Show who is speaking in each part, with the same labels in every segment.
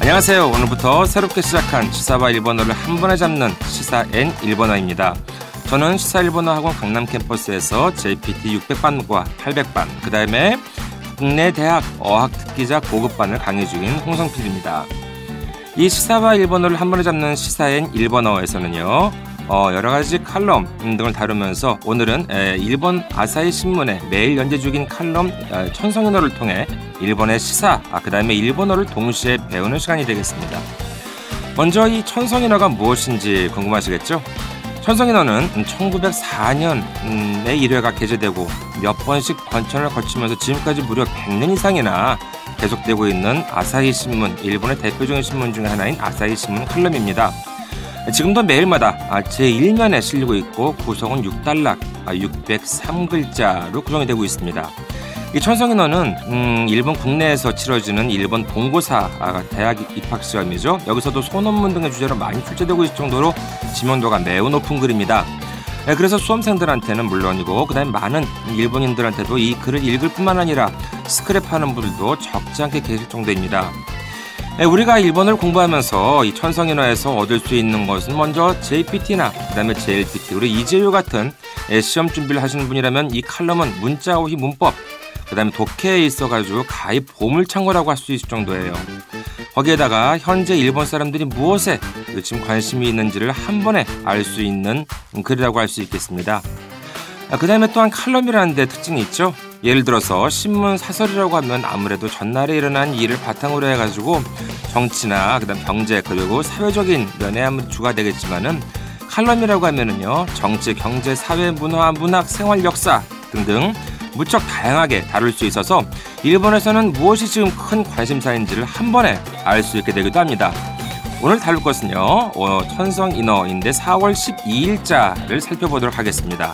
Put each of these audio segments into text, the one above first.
Speaker 1: 안녕하세요. 오늘부터 새롭게 시작한 시사와 일본어를 한 번에 잡는 시사N 일본어입니다. 저는 시사 일본어 학원 강남 캠퍼스에서 JPT 600반과 800반, 그 다음에 국내 대학 어학 특기자 고급반을 강의 중인 홍성필입니다. 이 시사와 일본어를 한 번에 잡는 시사N 일본어에서는요, 여러 가지 칼럼 등을 다루면서 오늘은 일본 아사히 신문에 매일 연재 중인 칼럼 천성인어를 통해 일본의 시사, 그 다음에 일본어를 동시에 배우는 시간이 되겠습니다. 먼저 이 천성인어가 무엇인지 궁금하시겠죠? 천성인어는 1904년에 1회가 게재되고 몇 번씩 번천을 거치면서 지금까지 무려 100년 이상이나 계속되고 있는 아사히 신문, 일본의 대표적인 신문 중에 하나인 아사히 신문 칼럼입니다. 지금도 매일마다 제1면에 실리고 있고 구성은 6단락, 603글자로 구성이 되고 있습니다. 이 천성인어는 일본 국내에서 치러지는 일본 본고사 대학 입학시험이죠. 여기서도 소논문 등의 주제로 많이 출제되고 있을 정도로 지명도가 매우 높은 글입니다. 그래서 수험생들한테는 물론이고 그다음에 많은 일본인들한테도 이 글을 읽을 뿐만 아니라 스크랩하는 분들도 적지 않게 계실 정도입니다. 우리가 일본어를 공부하면서 이 천성인어에서 얻을 수 있는 것은 먼저 JPT나 그다음에 JLPT, 우리 이재유 같은 시험 준비를 하시는 분이라면 이 칼럼은 문자 오히 문법, 그다음에 독해에 있어가지고 가히 보물창고라고 할 수 있을 정도예요. 거기에다가 현재 일본 사람들이 무엇에 지금 관심이 있는지를 한 번에 알 수 있는 글이라고 할 수 있겠습니다. 그다음에 또한 칼럼이라는 데 특징이 있죠. 예를 들어서 신문 사설이라고 하면 아무래도 전날에 일어난 일을 바탕으로 해가지고 정치나 그다음 경제 그리고 사회적인 면에 한번 주가 되겠지만은 칼럼이라고 하면은요, 정치, 경제, 사회, 문화, 문학, 생활, 역사 등등 무척 다양하게 다룰 수 있어서 일본에서는 무엇이 지금 큰 관심사인지를 한 번에 알 수 있게 되기도 합니다. 오늘 다룰 것은요, 천성인어인데 4월 12일자를 살펴보도록 하겠습니다.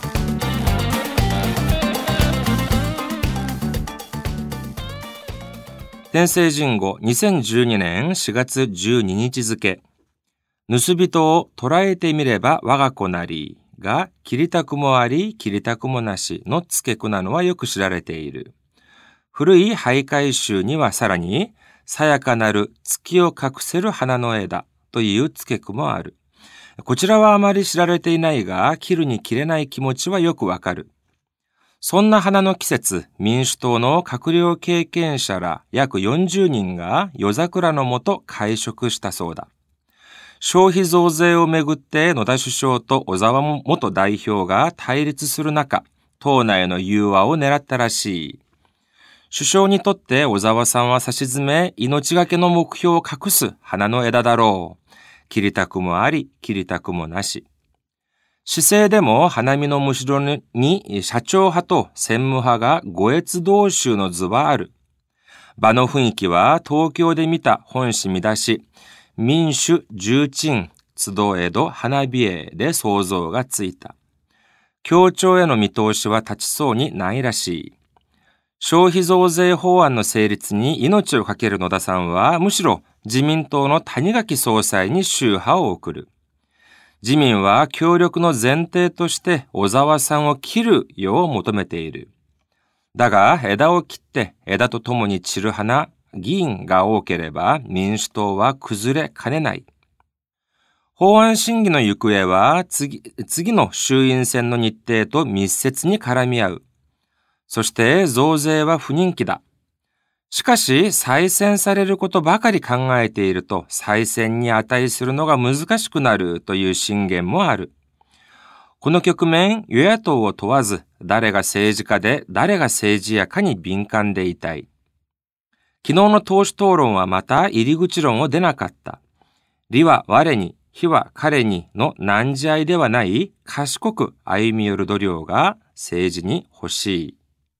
Speaker 1: 天聖人語2012年4月12日付。盗人を捕らえてみれば我が子なりが切りたくもあり切りたくもなしの付け句なのはよく知られている。古い俳諧集にはさらにさやかなる月を隠せる花の枝という付け句もある。こちらはあまり知られていないが切るに切れない気持ちはよくわかる。そんな花の季節、民主党の閣僚経験者ら約40人が夜桜の下会食したそうだ。消費増税をめぐって野田首相と小沢元代表が対立する中、党内の融和を狙ったらしい。首相にとって小沢さんは差し詰め、命がけの目標を隠す花の枝だろう。切りたくもあり、切りたくもなし。市政でも花見のむしろに社長派と専務派が五越同州の図はある。場の雰囲気は東京で見た本誌見出し、民主重鎮集えど花火絵で想像がついた。協調への見通しは立ちそうにないらしい。消費増税法案の成立に命をかける野田さんはむしろ自民党の谷垣総裁に秋波を送る。自民は協力の前提として小沢さんを切るよう求めている。だが枝を切って枝とともに散る花、議員が多ければ民主党は崩れかねない。法案審議の行方は次の衆院選の日程と密接に絡み合う。そして増税は不人気だ。しかし再選されることばかり考えていると再選に値するのが難しくなるという進言もある。この局面、与野党を問わず誰が政治家で誰が政治家かに敏感でいたい。昨日の党首討論はまた入り口論を出なかった。理は我に、非は彼にの難事合いではない賢く歩み寄る度量が政治に欲しい。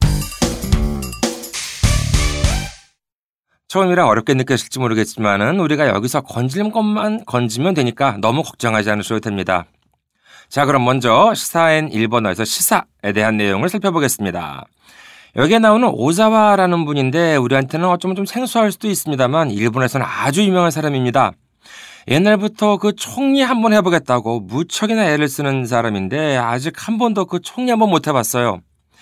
Speaker 1: 처음이라 어렵게 느껴질지 모르겠지만은 우리가 여기서 건질 것만 건지면 되니까 너무 걱정하지 않으셔도 됩니다. 자, 그럼 먼저 시사N 일본어에서 시사에 대한 내용을 살펴보겠습니다. 여기에 나오는 오자와라는 분인데 우리한테는 어쩌면 좀 생소할 수도 있습니다만 일본에서는 아주 유명한 사람입니다. 옛날부터 그 총리 한번 해보겠다고 무척이나 애를 쓰는 사람인데 아직 한 번도 그 총리 한번 못 해봤어요.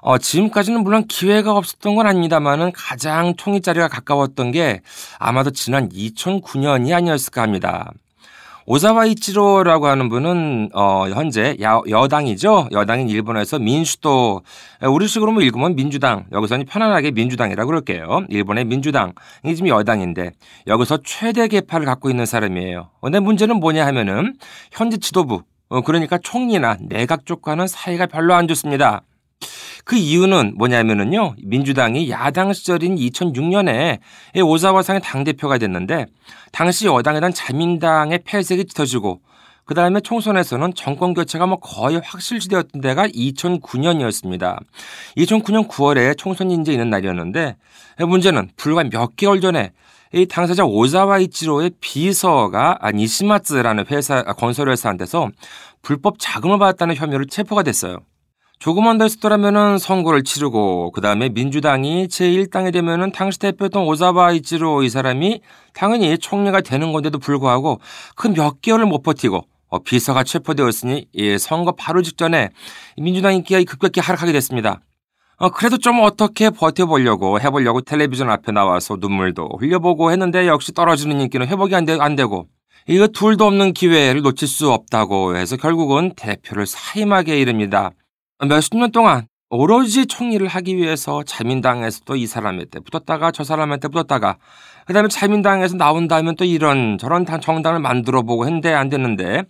Speaker 1: 지금까지는 물론 기회가 없었던 건 아닙니다만은 가장 총리 자리가 가까웠던 게 아마도 지난 2009년이 아니었을까 합니다. 오사와 이치로라고 하는 분은 현재 여당이죠. 여당인 일본에서 민주도, 우리식으로 뭐 읽으면 민주당, 여기서는 편안하게 민주당이라고 그럴게요. 일본의 민주당, 이게 지금 여당인데 여기서 최대 계파를 갖고 있는 사람이에요. 근데 문제는 뭐냐 하면은 현재 지도부, 그러니까 총리나 내각 쪽과는 사이가 별로 안 좋습니다. 그 이유는 뭐냐면은요, 민주당이 야당 시절인 2006년에 오사와상의 당대표가 됐는데, 당시 여당에 대한 자민당의 폐색이 짙어지고, 그 다음에 총선에서는 정권 교체가 뭐 거의 확실시되었던 데가 2009년이었습니다. 2009년 9월에 총선이 이제 있는 날이었는데, 문제는 불과 몇 개월 전에 이 당사자 오사와 이치로의 비서가 니시마츠라는 건설회사한테서 불법 자금을 받았다는 혐의로 체포가 됐어요. 조금만 더 있었더라면은 선거를 치르고 그다음에 민주당이 제1당이 되면은 당시 대표였던 오사와 이치로 이 사람이 당연히 총리가 되는 건데도 불구하고 그 몇 개월을 못 버티고 비서가 체포되었으니 선거 바로 직전에 민주당 인기가 급격히 하락하게 됐습니다. 그래도 좀 어떻게 해보려고 텔레비전 앞에 나와서 눈물도 흘려보고 했는데 역시 떨어지는 인기는 회복이 안 되고 이거 둘도 없는 기회를 놓칠 수 없다고 해서 결국은 대표를 사임하게 이릅니다. 몇십 년 동안 오로지 총리를 하기 위해서 자민당에서도 이 사람한테 붙었다가 저 사람한테 붙었다가 그다음에 자민당에서 나온다면 또 이런 저런 정당을 만들어보고 했는데 안 됐는데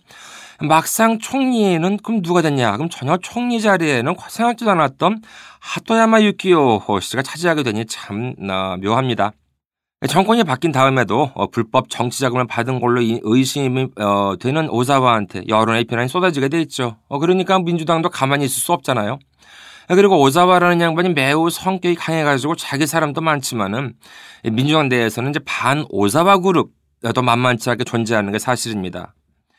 Speaker 1: 막상 총리는 그럼 누가 됐냐? 그럼 전혀 총리 자리에는 생각지도 않았던 하토야마 유키오 씨가 차지하게 되니 참 묘합니다. 정권이 바뀐 다음에도 불법 정치 자금을 받은 걸로 의심이 되는 오사와한테 여론의 비난이 쏟아지게 돼 있죠. 그러니까 민주당도 가만히 있을 수 없잖아요. 그리고 오사와라는 양반이 매우 성격이 강해가지고 자기 사람도 많지만은 민주당 내에서는 이제 반 오사와 그룹도 만만치 않게 존재하는 게 사실입니다.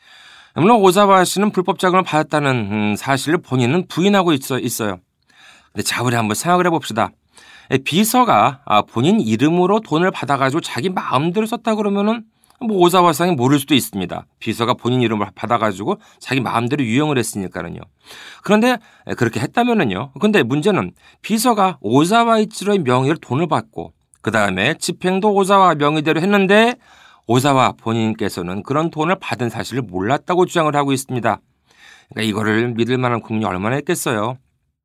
Speaker 1: 물론 오사와 씨는 불법 자금을 받았다는 사실을 본인은 부인하고 있어요. 근데 자, 우리 한번 생각을 해봅시다. 비서가 본인 이름으로 돈을 받아가지고 자기 마음대로 썼다 그러면은 뭐 오사와상이 모를 수도 있습니다. 비서가 본인 이름을 받아가지고 자기 마음대로 유용을 했으니까는요. 그런데 그렇게 했다면은요. 근데 문제는 비서가 오사와 이치로의 명의로 돈을 받고 그 다음에 집행도 오사와 명의대로 했는데 오사와 본인께서는 그런 돈을 받은 사실을 몰랐다고 주장을 하고 있습니다. 그러니까 이거를 믿을 만한 국민이 얼마나 있겠어요.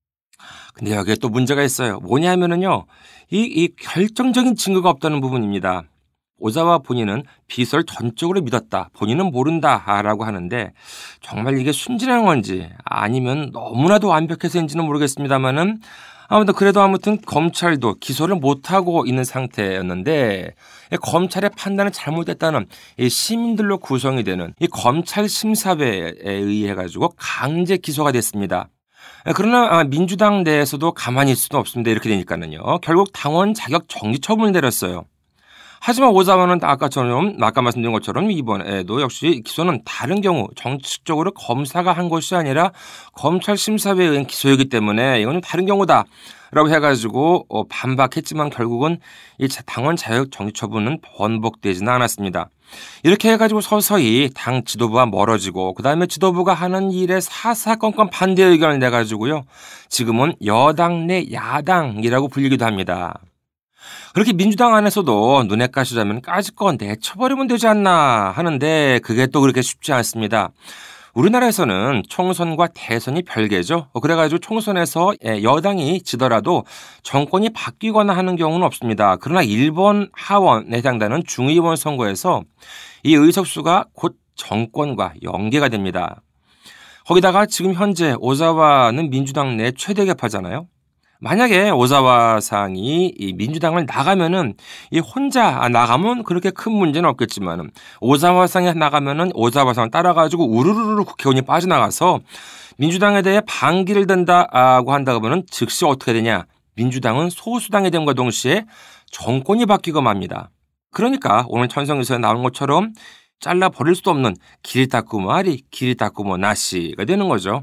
Speaker 1: 근데 여기에 또 문제가 있어요. 뭐냐면은요, 이 결정적인 증거가 없다는 부분입니다. 오사와 본인은 비서를 전적으로 믿었다. 본인은 모른다라고 하는데 정말 이게 순진한 건지 아니면 너무나도 완벽해서인지는 모르겠습니다만은 아무튼 검찰도 기소를 못하고 있는 상태였는데 검찰의 판단을 잘못했다는 이 시민들로 구성이 되는 이 검찰 심사회에 의해 가지고 강제 기소가 됐습니다. 그러나 민주당 내에서도 가만히 있을 수는 없습니다. 이렇게 되니까는요. 결국 당원 자격 정지 처분을 내렸어요. 하지만 오사와는 아까 말씀드린 것처럼 이번에도 역시 기소는 다른 경우 정치적으로 검사가 한 것이 아니라 검찰 심사회에 의한 기소이기 때문에 이건 좀 다른 경우다라고 해가지고 반박했지만 결국은 이 당원 자격 정지 처분은 번복되지는 않았습니다. 이렇게 해가지고 서서히 당 지도부와 멀어지고 그다음에 지도부가 하는 일에 사사건건 반대 의견을 내가지고요. 지금은 여당 내 야당이라고 불리기도 합니다. 그렇게 민주당 안에서도 눈에 가시자면 까짓거 내쳐버리면 되지 않나 하는데 그게 또 그렇게 쉽지 않습니다. 우리나라에서는 총선과 대선이 별개죠. 그래가지고 총선에서 여당이 지더라도 정권이 바뀌거나 하는 경우는 없습니다. 그러나 일본 하원에 해당되는 중의원 선거에서 이 의석수가 곧 정권과 연계가 됩니다. 거기다가 지금 현재 오사와는 민주당 내 최대 계파잖아요. 만약에 오사와 상이 이 민주당을 나가면은 이 혼자 나가면 그렇게 큰 문제는 없겠지만은 오사와 상에 나가면은 오사와 상을 따라가지고 우르르르 국회의원이 빠져나가서 민주당에 대해 반기를 든다고 한다면은 즉시 어떻게 되냐? 민주당은 소수당이 됨과 동시에 정권이 바뀌고 맙니다. 그러니까 오늘 천성에서 나온 것처럼 잘라 버릴 수도 없는 기리타쿠모 아리, 기리타쿠모 나시가 되는 거죠.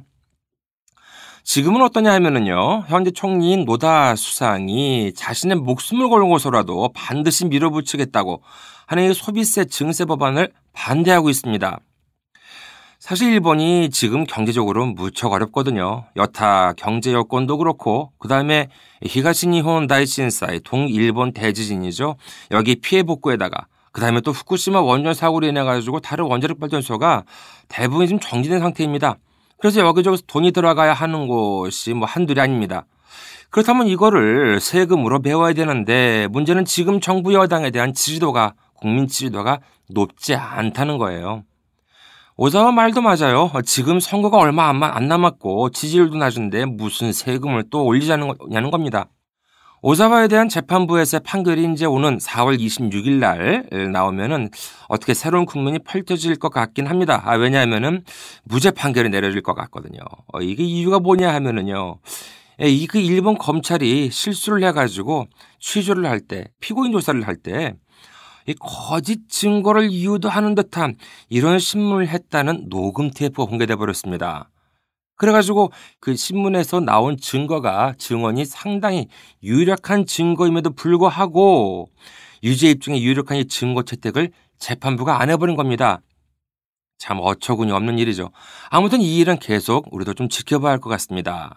Speaker 1: 지금은 어떠냐 하면은요, 현재 총리인 노다 수상이 자신의 목숨을 걸고서라도 반드시 밀어붙이겠다고 하는 이 소비세 증세 법안을 반대하고 있습니다. 사실 일본이 지금 경제적으로 무척 어렵거든요. 여타 경제 여건도 그렇고 그다음에 히가시니혼 다이신사이 동일본 대지진이죠. 여기 피해 복구에다가 그다음에 또 후쿠시마 원전 사고로 인해 가지고 다른 원자력 발전소가 대부분이 좀 정지된 상태입니다. 그래서 여기저기서 돈이 들어가야 하는 곳이 한둘이 아닙니다. 그렇다면 이거를 세금으로 메워야 되는데 문제는 지금 정부 여당에 대한 지지도가 국민 지지도가 높지 않다는 거예요. 오자와 말도 맞아요. 지금 선거가 얼마 안 남았고 지지율도 낮은데 무슨 세금을 또 올리자는 겁니다. 오자와에 대한 재판부에서의 판결이 이제 오는 4월 26일 날 나오면은 어떻게 새로운 국면이 펼쳐질 것 같긴 합니다. 왜냐하면은 무죄 판결이 내려질 것 같거든요. 이게 이유가 뭐냐 하면은요. 그 일본 검찰이 실수를 해가지고 취조를 할 때, 피고인 조사를 할 때 이 거짓 증거를 이유도 하는 듯한 이런 신문을 했다는 녹음 테이프가 공개돼 버렸습니다. 그래가지고 그 신문에서 나온 증언이 상당히 유력한 증거임에도 불구하고 유죄 입증에 유력한 이 증거 채택을 재판부가 안 해버린 겁니다. 참 어처구니 없는 일이죠. 아무튼 이 일은 계속 우리도 좀 지켜봐야 할 것 같습니다.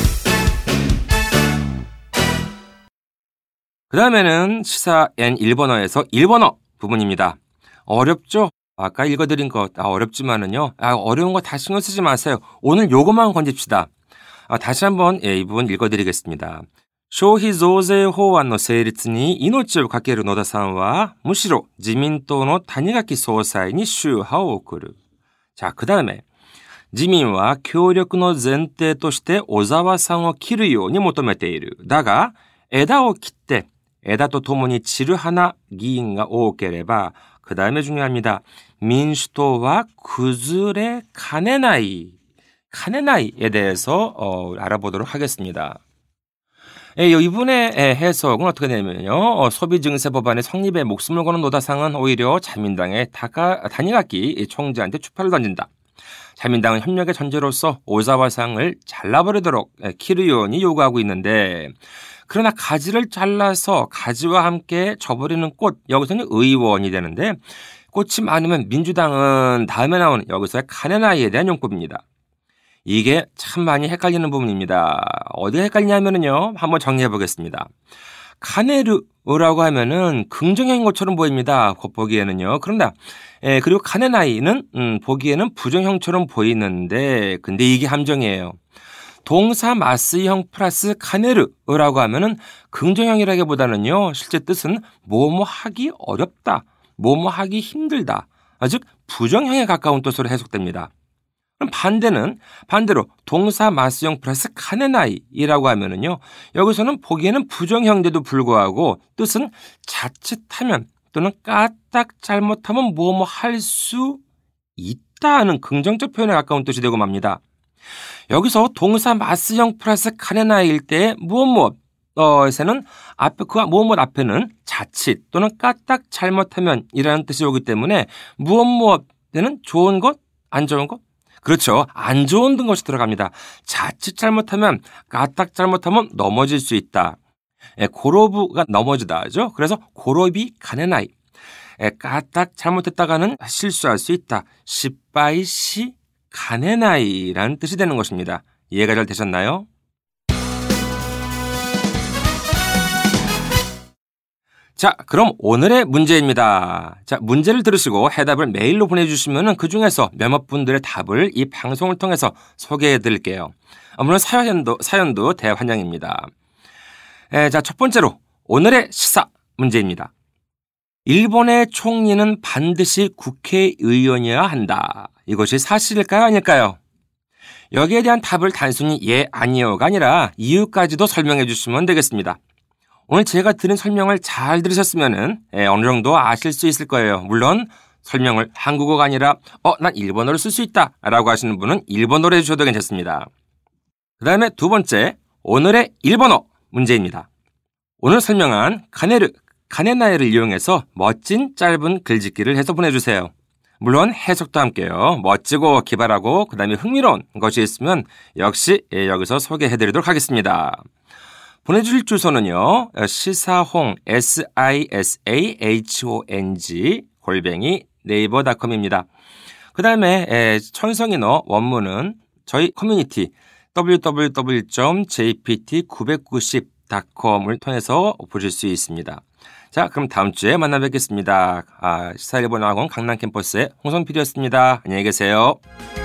Speaker 1: 그 다음에는 시사 N 일본어에서 일본어 부분입니다. 어렵죠? 아까 읽어드린 것 어렵지만은요. 어려운 거 다 신경 쓰지 마세요. 오늘 요것만 건집시다. 다시 한번 이 부분 읽어드리겠습니다. 消費増税法案の成立に命をかける野田さんはむしろ自民党の谷垣総裁に秋波を送る。자, 그 다음에自民は協力の前提として小沢さんを切るように求めている。だが、枝を切って枝と共に散る花議員が多ければ그 다음에 중요합니다. 민주당は崩れかねない。카네나이에 대해서 알아보도록 하겠습니다. 이분의 해석은 어떻게 되냐면요. 소비증세 법안의 성립에 목숨을 거는 노다상은 오히려 자민당의 다니가키 총재한테 추파를 던진다. 자민당은 협력의 전제로서 오자와상을 잘라버리도록 키르 의원이 요구하고 있는데 그러나 가지를 잘라서 가지와 함께 져버리는 꽃, 여기서는 의원이 되는데 꽃이 많으면 민주당은 다음에 나오는 여기서의 카네나이에 대한 용법입니다. 이게 참 많이 헷갈리는 부분입니다. 어디가 헷갈리냐면요. 한번 정리해 보겠습니다. 카네르라고 하면은 긍정형인 것처럼 보입니다. 보기에는요. 그런데 그리고 카네나이는 보기에는 부정형처럼 보이는데 근데 이게 함정이에요. 동사 마스형 플러스 카네르라고 하면은 긍정형이라기보다는요. 실제 뜻은 뭐뭐 하기 어렵다. 뭐뭐 하기 힘들다. 즉 부정형에 가까운 뜻으로 해석됩니다. 그럼 반대로 동사 마스형 플러스 카네나이라고 하면은요. 여기서는 보기에는 부정형인데도 불구하고 뜻은 자칫하면 또는 까딱 잘못하면 뭐뭐 할 수 있다는 긍정적 표현에 가까운 뜻이 되고 맙니다. 여기서 동사 마스형 플러스 카네나이일 때 무엇에서는 그 무엇 앞에는 자칫 또는 까딱 잘못하면 이라는 뜻이 오기 때문에 무엇에는 좋은 것, 안 좋은 것? 그렇죠. 안 좋은 것이 들어갑니다. 자칫 잘못하면 까딱 잘못하면 넘어질 수 있다. 고로부가 넘어지다 하죠. 그래서 고로비 카네나이. 까딱 잘못했다가는 실수할 수 있다. 시빠이시 가네나이라는 뜻이 되는 것입니다. 이해가 잘 되셨나요? 자, 그럼 오늘의 문제입니다. 자, 문제를 들으시고 해답을 메일로 보내주시면 그중에서 몇몇 분들의 답을 이 방송을 통해서 소개해드릴게요. 물론 사연도 대환영입니다. 자, 첫 번째로 오늘의 시사 문제입니다. 일본의 총리는 반드시 국회의원이어야 한다. 이것이 사실일까요? 아닐까요? 여기에 대한 답을 단순히 예, 아니요가 아니라 이유까지도 설명해 주시면 되겠습니다. 오늘 제가 드린 설명을 잘 들으셨으면 어느 정도 아실 수 있을 거예요. 물론 설명을 한국어가 아니라 난 일본어를 쓸 수 있다 라고 하시는 분은 일본어로 해주셔도 괜찮습니다. 그 다음에 두 번째, 오늘의 일본어 문제입니다. 오늘 설명한 카네나이를 이용해서 멋진 짧은 글짓기를 해서 보내주세요. 물론 해석도 함께요. 멋지고 기발하고 그 다음에 흥미로운 것이 있으면 역시 여기서 소개해드리도록 하겠습니다. 보내주실 주소는요. 시사홍 sishong @naver.com입니다. 그 다음에 천성인어 원문은 저희 커뮤니티 www.jpt990.com을 통해서 보실 수 있습니다. 자, 그럼 다음 주에 만나 뵙겠습니다. 시사일본어학원 강남 캠퍼스의 홍성필이었습니다. 안녕히 계세요.